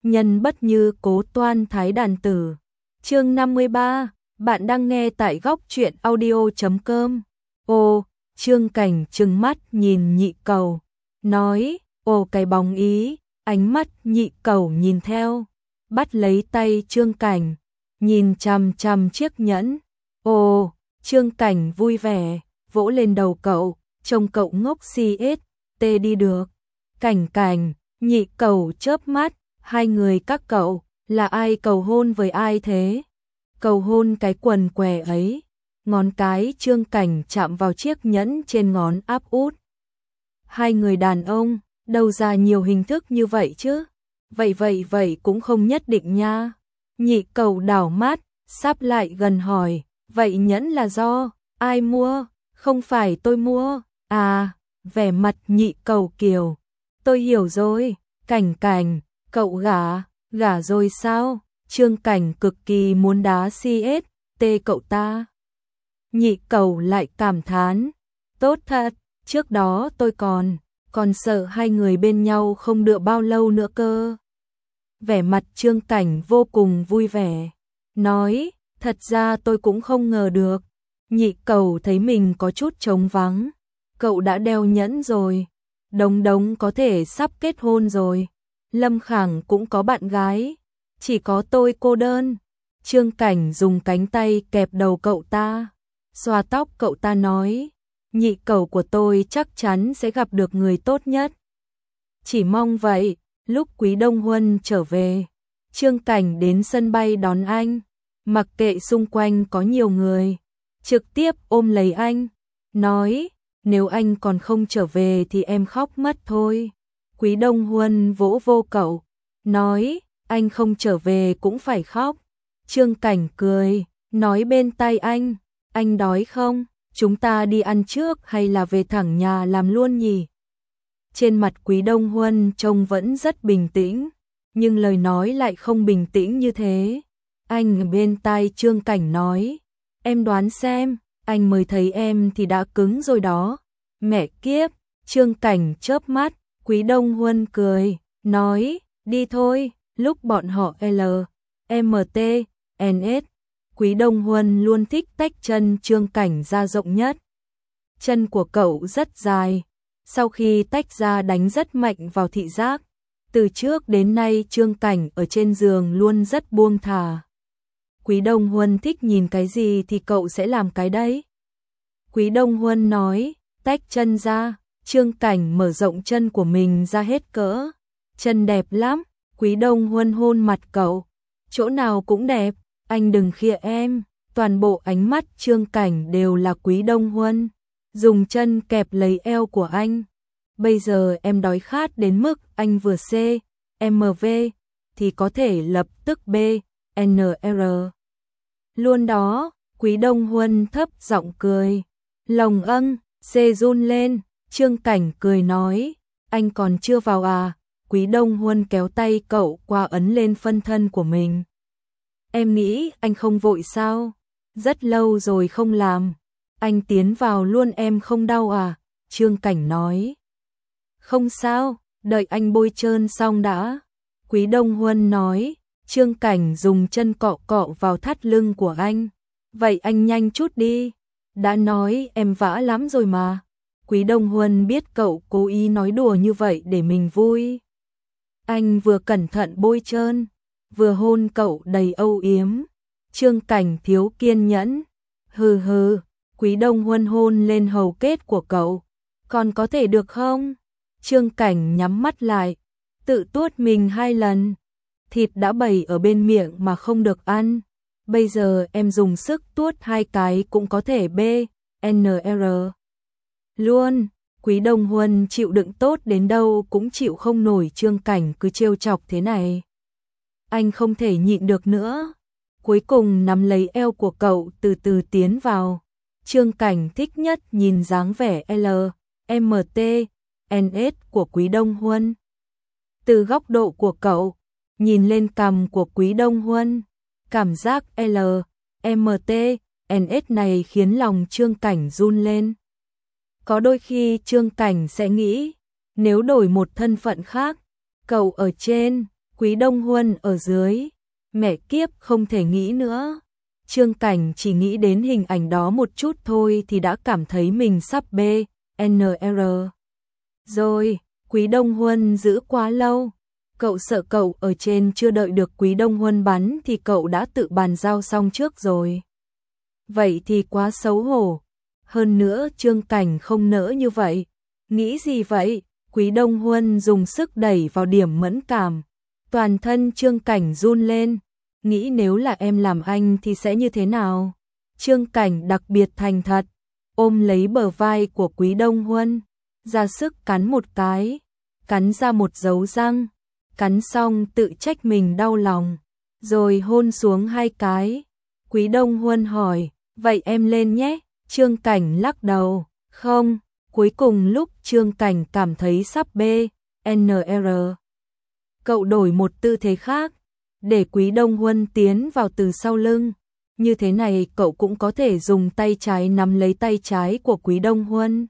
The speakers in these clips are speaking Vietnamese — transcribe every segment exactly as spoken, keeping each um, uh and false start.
nhân bất như cố toan thái đàn tử. Chương năm mươi ba, bạn đang nghe tại góc truyện audio chấm com. Ô, Trương Cảnh trừng mắt nhìn Nhị Cầu, nói, ô cái bóng ý, ánh mắt Nhị Cầu nhìn theo, bắt lấy tay Trương Cảnh, nhìn chằm chằm chiếc nhẫn. Ồ, Trương Cảnh vui vẻ, vỗ lên đầu cậu, trông cậu ngốc si ết, tê đi được. Cảnh Cảnh, Nhị Cầu chớp mắt, hai người các cậu, là ai cầu hôn với ai thế? Cầu hôn cái quần què ấy. Ngón cái Trương Cảnh chạm vào chiếc nhẫn trên ngón áp út. Hai người đàn ông, đâu ra nhiều hình thức như vậy chứ? Vậy vậy vậy cũng không nhất định nha. Nhị Cầu đảo mắt, sắp lại gần hỏi, vậy nhẫn là do ai mua? Không phải tôi mua. À, vẻ mặt Nhị Cầu kiều. Tôi hiểu rồi. Cảnh Cảnh, cậu gả, gả rồi sao? Trương Cảnh cực kỳ muốn đá xê ét tê cậu ta. Nhị Cầu lại cảm thán, tốt thật, trước đó tôi còn, còn sợ hai người bên nhau không được bao lâu nữa cơ. Vẻ mặt Trương Cảnh vô cùng vui vẻ, nói, thật ra tôi cũng không ngờ được. Nhị Cầu thấy mình có chút trống vắng, cậu đã đeo nhẫn rồi, Đống Đống có thể sắp kết hôn rồi, Lâm Khẳng cũng có bạn gái, chỉ có tôi cô đơn. Trương Cảnh dùng cánh tay kẹp đầu cậu ta, xoa tóc cậu ta nói, Nhị Cầu của tôi chắc chắn sẽ gặp được người tốt nhất. Chỉ mong vậy. Lúc Quý Đông Huân trở về, Trương Cảnh đến sân bay đón anh, mặc kệ xung quanh có nhiều người, trực tiếp ôm lấy anh, nói, nếu anh còn không trở về thì em khóc mất thôi. Quý Đông Huân vỗ vô cậu, nói, anh không trở về cũng phải khóc. Trương Cảnh cười, nói bên tai anh, anh đói không? Chúng ta đi ăn trước hay là về thẳng nhà làm luôn nhỉ? Trên mặt Quý Đông Huân trông vẫn rất bình tĩnh, nhưng lời nói lại không bình tĩnh như thế. Anh ở bên tai Trương Cảnh nói, em đoán xem, anh mới thấy em thì đã cứng rồi đó. Mẹ kiếp, Trương Cảnh chớp mắt, Quý Đông Huân cười, nói, đi thôi. Lúc bọn họ L, M T, N S, Quý Đông Huân luôn thích tách chân Trương Cảnh ra rộng nhất. Chân của cậu rất dài, sau khi tách ra đánh rất mạnh vào thị giác. Từ trước đến nay Trương Cảnh ở trên giường luôn rất buông thả. Quý Đông Huân thích nhìn cái gì thì cậu sẽ làm cái đấy. Quý Đông Huân nói, tách chân ra, Trương Cảnh mở rộng chân của mình ra hết cỡ. Chân đẹp lắm. Quý Đông Huân hôn mặt cậu, chỗ nào cũng đẹp, anh đừng khịa em. Toàn bộ ánh mắt Trương Cảnh đều là Quý Đông Huân, dùng chân kẹp lấy eo của anh. Bây giờ em đói khát đến mức anh vừa C, M V, thì có thể lập tức B, N R. Luôn đó, Quý Đông Huân thấp giọng cười, lồng âng, C run lên. Trương Cảnh cười nói, anh còn chưa vào à? Quý Đông Huân kéo tay cậu qua ấn lên phân thân của mình. Em nghĩ anh không vội sao? Rất lâu rồi không làm. Anh tiến vào luôn em không đau à? Trương Cảnh nói. Không sao, đợi anh bôi trơn xong đã. Quý Đông Huân nói. Trương Cảnh dùng chân cọ cọ vào thắt lưng của anh. Vậy anh nhanh chút đi. Đã nói em vã lắm rồi mà. Quý Đông Huân biết cậu cố ý nói đùa như vậy để mình vui. Anh vừa cẩn thận bôi trơn, vừa hôn cậu đầy âu yếm. Trương Cảnh thiếu kiên nhẫn. Hừ hừ, Quý Đông Huân hôn lên hầu kết của cậu. Còn có thể được không? Trương Cảnh nhắm mắt lại, tự tuốt mình hai lần. Thịt đã bày ở bên miệng mà không được ăn. Bây giờ em dùng sức tuốt hai cái cũng có thể B, N R. Luôn. Quý Đông Huân chịu đựng tốt đến đâu cũng chịu không nổi Trương Cảnh cứ trêu chọc thế này. Anh không thể nhịn được nữa. Cuối cùng nắm lấy eo của cậu từ từ tiến vào. Trương Cảnh thích nhất nhìn dáng vẻ L, M T, N S của Quý Đông Huân. Từ góc độ của cậu, nhìn lên cằm của Quý Đông Huân, cảm giác L, M T, N S này khiến lòng Trương Cảnh run lên. Có đôi khi Trương Cảnh sẽ nghĩ, nếu đổi một thân phận khác, cậu ở trên, Quý Đông Huân ở dưới. Mẹ kiếp, không thể nghĩ nữa. Trương Cảnh chỉ nghĩ đến hình ảnh đó một chút thôi thì đã cảm thấy mình sắp bê en rờ. Rồi, Quý Đông Huân giữ quá lâu. Cậu sợ cậu ở trên chưa đợi được Quý Đông Huân bắn thì cậu đã tự bàn giao xong trước rồi. Vậy thì quá xấu hổ. Hơn nữa Trương Cảnh không nỡ như vậy. Nghĩ gì vậy? Quý Đông Huân dùng sức đẩy vào điểm mẫn cảm. Toàn thân Trương Cảnh run lên. Nghĩ nếu là em làm anh thì sẽ như thế nào? Trương Cảnh đặc biệt thành thật, ôm lấy bờ vai của Quý Đông Huân, ra sức cắn một cái, cắn ra một dấu răng, cắn xong tự trách mình đau lòng, rồi hôn xuống hai cái. Quý Đông Huân hỏi, vậy em lên nhé? Trương Cảnh lắc đầu, không. Cuối cùng lúc Trương Cảnh cảm thấy sắp bê en rờ, cậu đổi một tư thế khác, để Quý Đông Huân tiến vào từ sau lưng. Như thế này cậu cũng có thể dùng tay trái nắm lấy tay trái của Quý Đông Huân.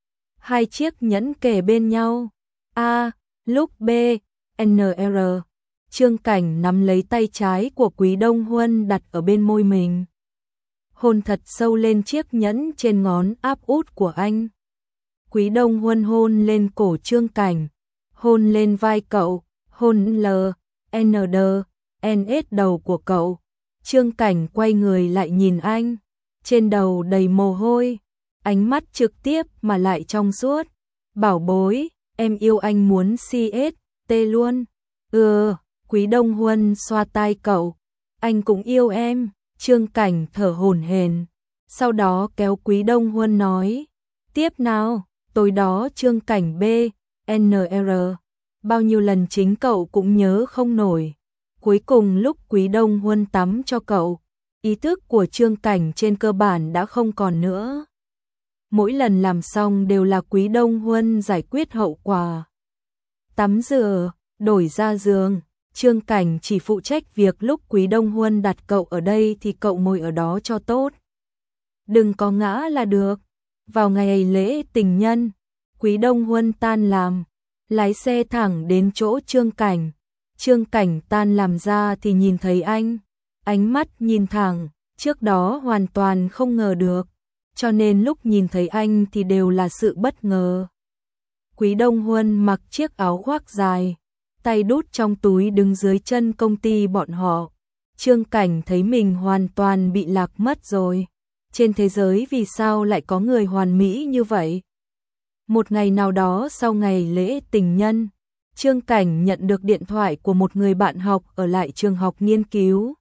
Hai chiếc nhẫn kề bên nhau. A, lúc bê en rờ, Trương Cảnh nắm lấy tay trái của Quý Đông Huân đặt ở bên môi mình. Hôn thật sâu lên chiếc nhẫn trên ngón áp út của anh. Quý Đông Huân hôn lên cổ Trương Cảnh, hôn lên vai cậu, hôn L, N, D, N, S đầu của cậu. Trương Cảnh quay người lại nhìn anh, trên đầu đầy mồ hôi, ánh mắt trực tiếp mà lại trong suốt. Bảo bối, em yêu anh muốn xê ét tê luôn. Ừ, Quý Đông Huân xoa tai cậu, anh cũng yêu em. Trương Cảnh thở hổn hển, sau đó kéo Quý Đông Huân nói, tiếp nào. Tối đó Trương Cảnh bê en rờ, bao nhiêu lần chính cậu cũng nhớ không nổi. Cuối cùng lúc Quý Đông Huân tắm cho cậu, ý thức của Trương Cảnh trên cơ bản đã không còn nữa. Mỗi lần làm xong đều là Quý Đông Huân giải quyết hậu quả. Tắm rửa, đổi ra giường, Trương Cảnh chỉ phụ trách việc lúc Quý Đông Huân đặt cậu ở đây thì cậu ngồi ở đó cho tốt. Đừng có ngã là được. Vào ngày lễ tình nhân, Quý Đông Huân tan làm, lái xe thẳng đến chỗ Trương Cảnh. Trương Cảnh tan làm ra thì nhìn thấy anh, ánh mắt nhìn thẳng, trước đó hoàn toàn không ngờ được, cho nên lúc nhìn thấy anh thì đều là sự bất ngờ. Quý Đông Huân mặc chiếc áo khoác dài, tay đút trong túi đứng dưới chân công ty bọn họ. Trương Cảnh thấy mình hoàn toàn bị lạc mất rồi. Trên thế giới vì sao lại có người hoàn mỹ như vậy? Một ngày nào đó sau ngày lễ tình nhân, Trương Cảnh nhận được điện thoại của một người bạn học ở lại trường học nghiên cứu.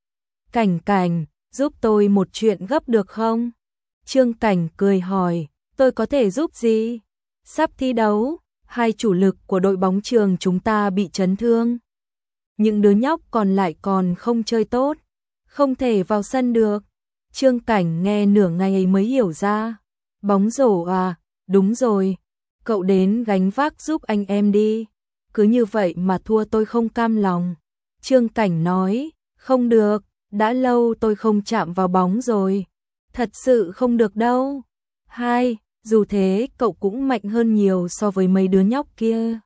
Cảnh Cảnh, giúp tôi một chuyện gấp được không? Trương Cảnh cười hỏi, tôi có thể giúp gì? Sắp thi đấu, hai chủ lực của đội bóng trường chúng ta bị chấn thương. Những đứa nhóc còn lại còn không chơi tốt, không thể vào sân được. Trương Cảnh nghe nửa ngày mới hiểu ra. Bóng rổ à, đúng rồi. Cậu đến gánh vác giúp anh em đi. Cứ như vậy mà thua tôi không cam lòng. Trương Cảnh nói, không được, đã lâu tôi không chạm vào bóng rồi. Thật sự không được đâu. Hai, dù thế cậu cũng mạnh hơn nhiều so với mấy đứa nhóc kia.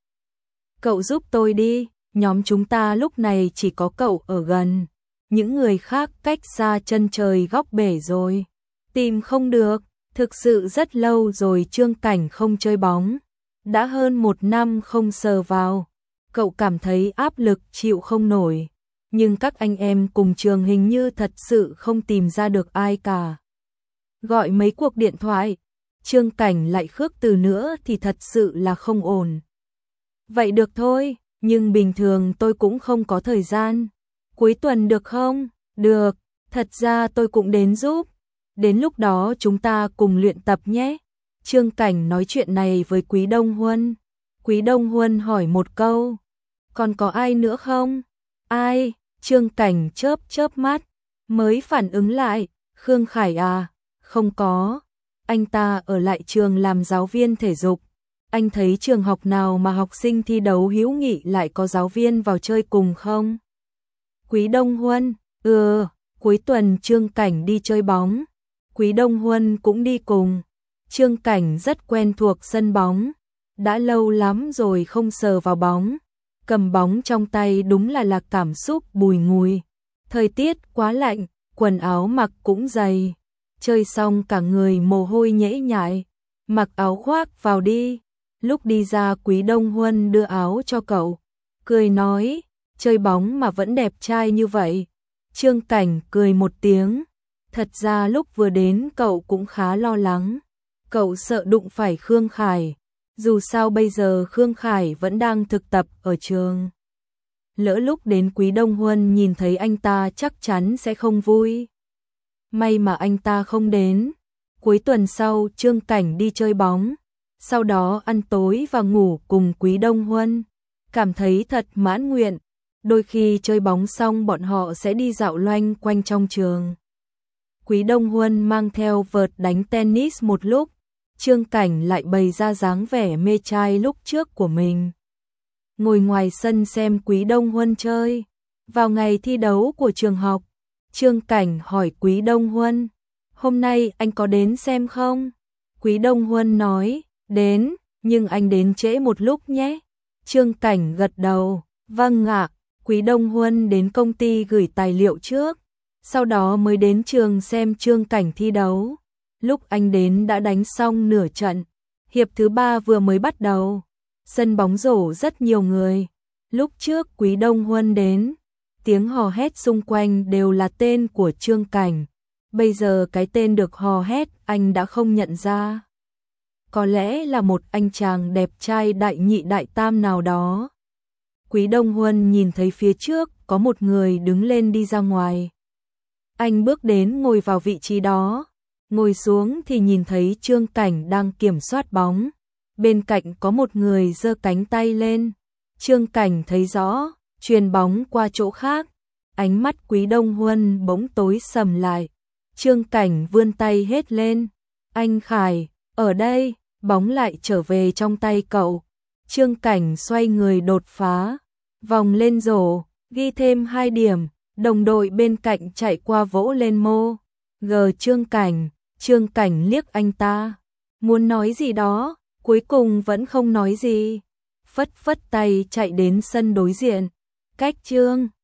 Cậu giúp tôi đi, nhóm chúng ta lúc này chỉ có cậu ở gần. Những người khác cách xa chân trời góc bể rồi. Tìm không được, thực sự rất lâu rồi Trương Cảnh không chơi bóng. Đã hơn một năm không sờ vào. Cậu cảm thấy áp lực chịu không nổi. Nhưng các anh em cùng trường hình như thật sự không tìm ra được ai cả. Gọi mấy cuộc điện thoại, Trương Cảnh lại khước từ nữa thì thật sự là không ổn. Vậy được thôi, nhưng bình thường tôi cũng không có thời gian. Cuối tuần được không? Được, thật ra tôi cũng đến giúp. Đến lúc đó chúng ta cùng luyện tập nhé. Trương Cảnh nói chuyện này với Quý Đông Huân. Quý Đông Huân hỏi một câu. Còn có ai nữa không? Ai? Trương Cảnh chớp chớp mắt. Mới phản ứng lại. Khương Khải à? Không có. Anh ta ở lại trường làm giáo viên thể dục. Anh thấy trường học nào mà học sinh thi đấu hữu nghị lại có giáo viên vào chơi cùng không? Quý Đông Huân, ừ, cuối tuần Trương Cảnh đi chơi bóng. Quý Đông Huân cũng đi cùng. Trương Cảnh rất quen thuộc sân bóng. Đã lâu lắm rồi không sờ vào bóng. cầm bóng trong tay đúng là là cảm xúc bùi ngùi. Thời tiết quá lạnh, quần áo mặc cũng dày. Chơi xong cả người mồ hôi nhễ nhại, mặc áo khoác vào đi. Lúc đi ra Quý Đông Huân đưa áo cho cậu, cười nói, chơi bóng mà vẫn đẹp trai như vậy. Trương Cảnh cười một tiếng, thật ra lúc vừa đến cậu cũng khá lo lắng. Cậu sợ đụng phải Khương Khải, dù sao bây giờ Khương Khải vẫn đang thực tập ở trường. Lỡ lúc đến Quý Đông Huân nhìn thấy anh ta chắc chắn sẽ không vui. May mà anh ta không đến. Cuối tuần sau Trương Cảnh đi chơi bóng, sau đó ăn tối và ngủ cùng Quý Đông Huân. Cảm thấy thật mãn nguyện. Đôi khi chơi bóng xong bọn họ sẽ đi dạo loanh quanh trong trường. Quý Đông Huân mang theo vợt đánh tennis một lúc, Trương Cảnh lại bày ra dáng vẻ mê trai lúc trước của mình. Ngồi ngoài sân xem Quý Đông Huân chơi. Vào ngày thi đấu của trường học, Trương Cảnh hỏi Quý Đông Huân, hôm nay anh có đến xem không? Quý Đông Huân nói, đến, nhưng anh đến trễ một lúc nhé. Trương Cảnh gật đầu, vâng ạ. Quý Đông Huân đến công ty gửi tài liệu trước, sau đó mới đến trường xem Trương Cảnh thi đấu. Lúc anh đến đã đánh xong nửa trận, hiệp thứ ba vừa mới bắt đầu. Sân bóng rổ rất nhiều người. Lúc trước Quý Đông Huân đến, tiếng hò hét xung quanh đều là tên của Trương Cảnh. Bây giờ cái tên được hò hét anh đã không nhận ra. Có lẽ là một anh chàng đẹp trai đại nhị đại tam nào đó. Quý Đông Huân nhìn thấy phía trước có một người đứng lên đi ra ngoài. Anh bước đến ngồi vào vị trí đó. Ngồi xuống thì nhìn thấy Trương Cảnh đang kiểm soát bóng. Bên cạnh có một người giơ cánh tay lên. Trương Cảnh thấy rõ, chuyền bóng qua chỗ khác. Ánh mắt Quý Đông Huân bỗng tối sầm lại. Trương Cảnh vươn tay hết lên. Anh Khải, ở đây, bóng lại trở về trong tay cậu. Trương Cảnh xoay người đột phá, vòng lên rổ, ghi thêm hai điểm. Đồng đội bên cạnh chạy qua vỗ lên mô. Gờ Trương Cảnh, Trương Cảnh liếc anh ta. Muốn nói gì đó, cuối cùng vẫn không nói gì. Phất phất tay chạy đến sân đối diện. Cách Trương